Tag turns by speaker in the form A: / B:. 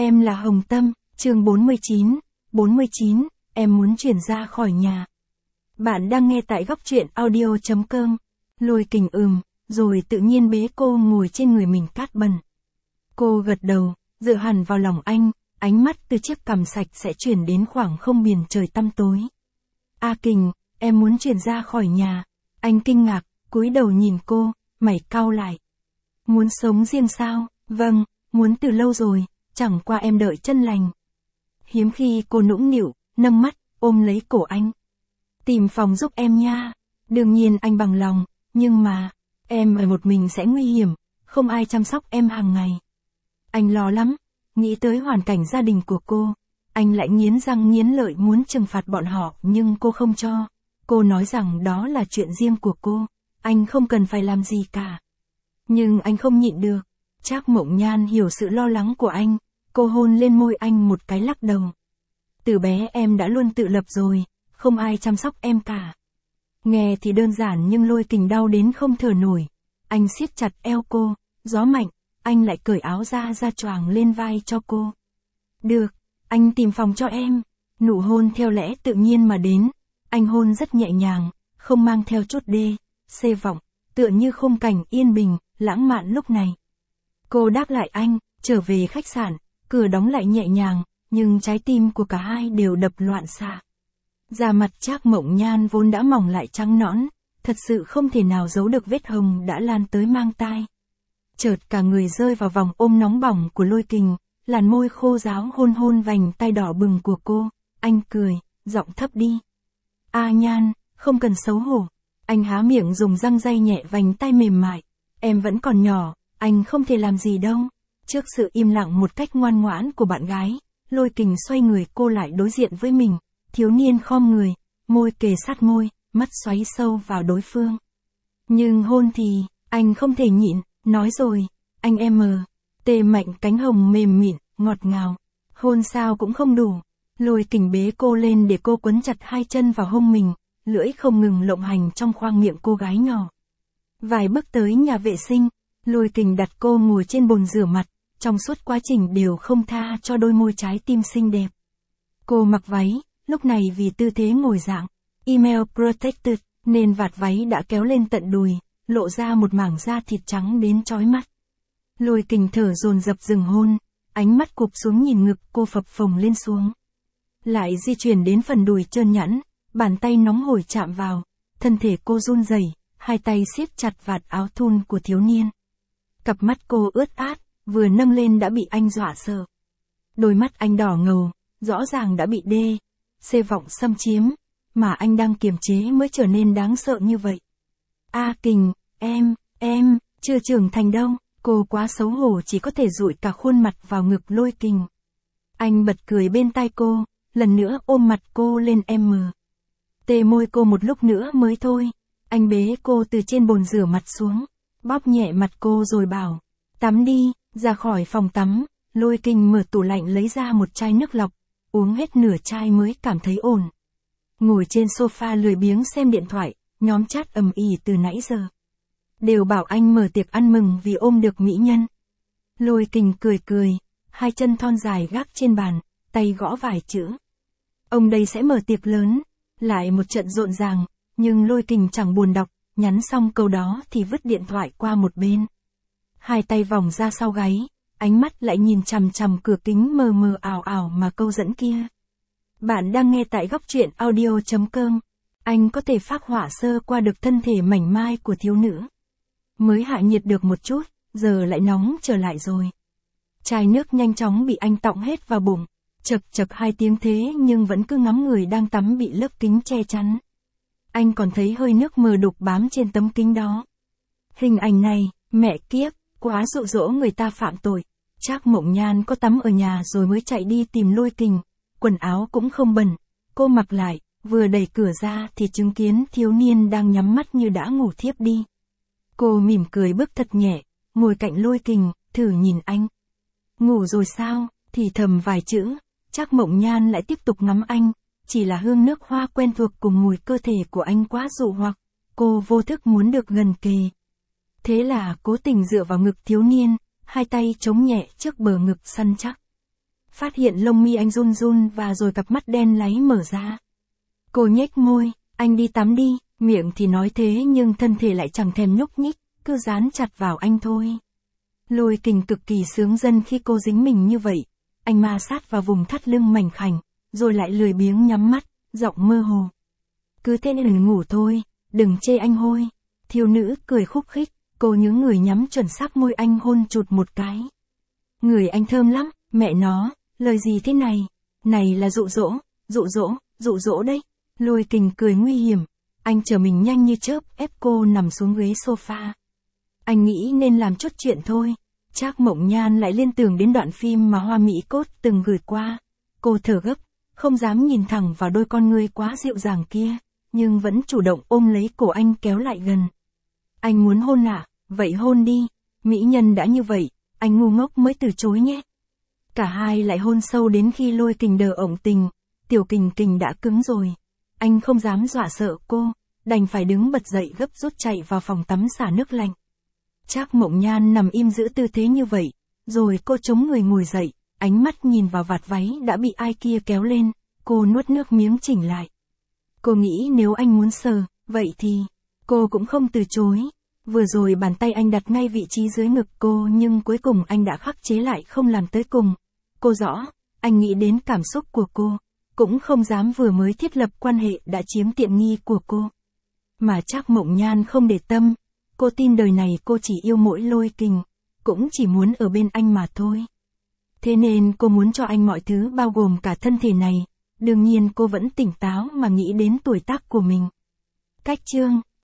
A: Em là Hồng Tâm, chương 49, em muốn chuyển ra khỏi nhà. Bạn đang nghe tại góc truyện audio.com. Lôi Kình rồi tự nhiên bế cô ngồi trên người mình cát bẩn. Cô gật đầu, dựa hẳn vào lòng anh, ánh mắt từ chiếc cằm sạch sẽ chuyển đến khoảng không biển trời tăm tối. A Kình, em muốn chuyển ra khỏi nhà. Anh kinh ngạc, cúi đầu nhìn cô, mày cau lại. Muốn sống riêng sao? Vâng, muốn từ lâu rồi, chẳng qua em đợi chân lành. Hiếm khi cô nũng nịu, nâng mắt, ôm lấy cổ anh. Tìm phòng giúp em nha. Đương nhiên anh bằng lòng, nhưng mà, em ở một mình sẽ nguy hiểm, không ai chăm sóc em hàng ngày. Anh lo lắm, nghĩ tới hoàn cảnh gia đình của cô, anh lại nghiến răng nghiến lợi muốn trừng phạt bọn họ nhưng cô không cho. Cô nói rằng đó là chuyện riêng của cô, anh không cần phải làm gì cả. Nhưng anh không nhịn được. Trác Mộng Nhan hiểu sự lo lắng của anh, cô hôn lên môi anh một cái lắc đầu. Từ bé em đã luôn tự lập rồi, không ai chăm sóc em cả. Nghe thì đơn giản nhưng Lôi Kình đau đến không thở nổi. Anh siết chặt eo cô, gió mạnh, anh lại cởi áo ra choàng lên vai cho cô. Được, anh tìm phòng cho em. Nụ hôn theo lẽ tự nhiên mà đến, anh hôn rất nhẹ nhàng, không mang theo chút xê vọng, tựa như khung cảnh yên bình, lãng mạn lúc này. Cô đáp lại anh, trở về khách sạn, cửa đóng lại nhẹ nhàng, nhưng trái tim của cả hai đều đập loạn xạ. Da mặt Trác Mộng Nhan vốn đã mỏng lại trắng nõn, thật sự không thể nào giấu được vết hồng đã lan tới mang tai. Chợt cả người rơi vào vòng ôm nóng bỏng của Lôi Kình, làn môi khô ráo hôn vành tai đỏ bừng của cô, anh cười, giọng thấp đi. A Nhan, không cần xấu hổ. Anh há miệng dùng răng day nhẹ vành tai mềm mại. Em vẫn còn nhỏ, anh không thể làm gì đâu. Trước sự im lặng một cách ngoan ngoãn của bạn gái, Lôi Kình xoay người cô lại đối diện với mình. Thiếu niên khom người, môi kề sát môi, mắt xoáy sâu vào đối phương. Nhưng hôn thì, anh không thể nhịn, nói rồi, anh tê mạnh cánh hồng mềm mịn, ngọt ngào. Hôn sao cũng không đủ. Lôi Kình bế cô lên để cô quấn chặt hai chân vào hông mình, lưỡi không ngừng lộng hành trong khoang miệng cô gái nhỏ. Vài bước tới nhà vệ sinh, Lôi Kình đặt cô ngồi trên bồn rửa mặt, trong suốt quá trình đều không tha cho đôi môi trái tim xinh đẹp. Cô mặc váy, lúc này vì tư thế ngồi dạng email protected, nên vạt váy đã kéo lên tận đùi, lộ ra một mảng da thịt trắng đến chói mắt. Lôi Kình thở dồn dập dừng hôn, ánh mắt cụp xuống nhìn ngực cô phập phồng lên xuống. Lại di chuyển đến phần đùi trơn nhẵn, bàn tay nóng hổi chạm vào, thân thể cô run rẩy, hai tay siết chặt vạt áo thun của thiếu niên. Cặp mắt cô ướt át, vừa nâng lên đã bị anh dọa sợ. Đôi mắt anh đỏ ngầu, rõ ràng đã bị xê vọng xâm chiếm, mà anh đang kiềm chế mới trở nên đáng sợ như vậy. A Kình, em, chưa trưởng thành đâu. Cô quá xấu hổ chỉ có thể dụi cả khuôn mặt vào ngực Lôi Kình. Anh bật cười bên tai cô, lần nữa ôm mặt cô lên tê môi cô một lúc nữa mới thôi. Anh bế cô từ trên bồn rửa mặt xuống, bóp nhẹ mặt cô rồi bảo, tắm đi. Ra khỏi phòng tắm, Lôi Kình mở tủ lạnh lấy ra một chai nước lọc, uống hết nửa chai mới cảm thấy ổn. Ngồi trên sofa lười biếng xem điện thoại, nhóm chat ầm ĩ từ nãy giờ. Đều bảo anh mở tiệc ăn mừng vì ôm được mỹ nhân. Lôi Kình cười, hai chân thon dài gác trên bàn, tay gõ vài chữ. Ông đây sẽ mở tiệc lớn, lại một trận rộn ràng, nhưng Lôi Kình chẳng buồn đọc, nhắn xong câu đó thì vứt điện thoại qua một bên. Hai tay vòng ra sau gáy, ánh mắt lại nhìn chằm chằm cửa kính mờ mờ ảo mà câu dẫn kia. Bạn đang nghe tại góc truyện audio.com. Anh có thể phác họa sơ qua được thân thể mảnh mai của thiếu nữ. Mới hạ nhiệt được một chút, giờ lại nóng trở lại rồi. Chai nước nhanh chóng bị anh tọng hết vào bụng, chật hai tiếng thế nhưng vẫn cứ ngắm người đang tắm bị lớp kính che chắn. Anh còn thấy hơi nước mờ đục bám trên tấm kính đó. Hình ảnh này, mẹ kiếp, quá dụ dỗ người ta phạm tội. Trác Mộng Nhan có tắm ở nhà rồi mới chạy đi tìm Lôi Kình, quần áo cũng không bẩn, cô mặc lại, vừa đẩy cửa ra thì chứng kiến thiếu niên đang nhắm mắt như đã ngủ thiếp đi. Cô mỉm cười bước thật nhẹ, ngồi cạnh Lôi Kình, thử nhìn anh. Ngủ rồi sao, thì thầm vài chữ, Trác Mộng Nhan lại tiếp tục ngắm anh, chỉ là hương nước hoa quen thuộc cùng mùi cơ thể của anh quá dụ hoặc, cô vô thức muốn được gần kề. Thế là cố tình dựa vào ngực thiếu niên, hai tay chống nhẹ trước bờ ngực săn chắc. phát hiện lông mi anh run run và rồi cặp mắt đen láy mở ra. Cô nhếch môi, anh đi tắm đi, miệng thì nói thế nhưng thân thể lại chẳng thèm nhúc nhích, cứ dán chặt vào anh thôi. Lôi Kình cực kỳ sướng dân khi cô dính mình như vậy. Anh ma sát vào vùng thắt lưng mảnh khảnh, rồi lại lười biếng nhắm mắt, giọng mơ hồ. Cứ thế nên ngủ thôi, đừng chê anh hôi. Thiếu nữ cười khúc khích, cô nhướng người nhắm chuẩn sát môi anh hôn chụt một cái. Người anh thơm lắm, mẹ nó, lời gì thế này? Này là dụ dỗ đấy. Lôi Kình cười nguy hiểm. Anh chờ mình nhanh như chớp ép cô nằm xuống ghế sofa. Anh nghĩ nên làm chút chuyện thôi. Trác Mộng Nhan lại liên tưởng đến đoạn phim mà Hoa Mỹ Cốt từng gửi qua. Cô thở gấp, không dám nhìn thẳng vào đôi con ngươi quá dịu dàng kia, nhưng vẫn chủ động ôm lấy cổ anh kéo lại gần. Anh muốn hôn à? Vậy hôn đi. Mỹ nhân đã như vậy, anh ngu ngốc mới từ chối nhé. Cả hai lại hôn sâu đến khi Lôi Kình đờ ổng tình. Tiểu Kình Kình đã cứng rồi. Anh không dám dọa sợ cô, đành phải đứng bật dậy gấp rút chạy vào phòng tắm xả nước lạnh. Trác Mộng Nhan nằm im giữ tư thế như vậy, rồi cô chống người ngồi dậy, ánh mắt nhìn vào vạt váy đã bị ai kia kéo lên, cô nuốt nước miếng chỉnh lại. Cô nghĩ nếu anh muốn sờ, vậy thì, cô cũng không từ chối. Vừa rồi bàn tay anh đặt ngay vị trí dưới ngực cô nhưng cuối cùng anh đã khắc chế lại không làm tới cùng. Cô rõ, anh nghĩ đến cảm xúc của cô, cũng không dám vừa mới thiết lập quan hệ đã chiếm tiện nghi của cô. Mà Trác Mộng Nhan không để tâm, cô tin đời này cô chỉ yêu mỗi Lôi Kình, cũng chỉ muốn ở bên anh mà thôi. Thế nên cô muốn cho anh mọi thứ bao gồm cả thân thể này, đương nhiên cô vẫn tỉnh táo mà nghĩ đến tuổi tác của mình. Cách chương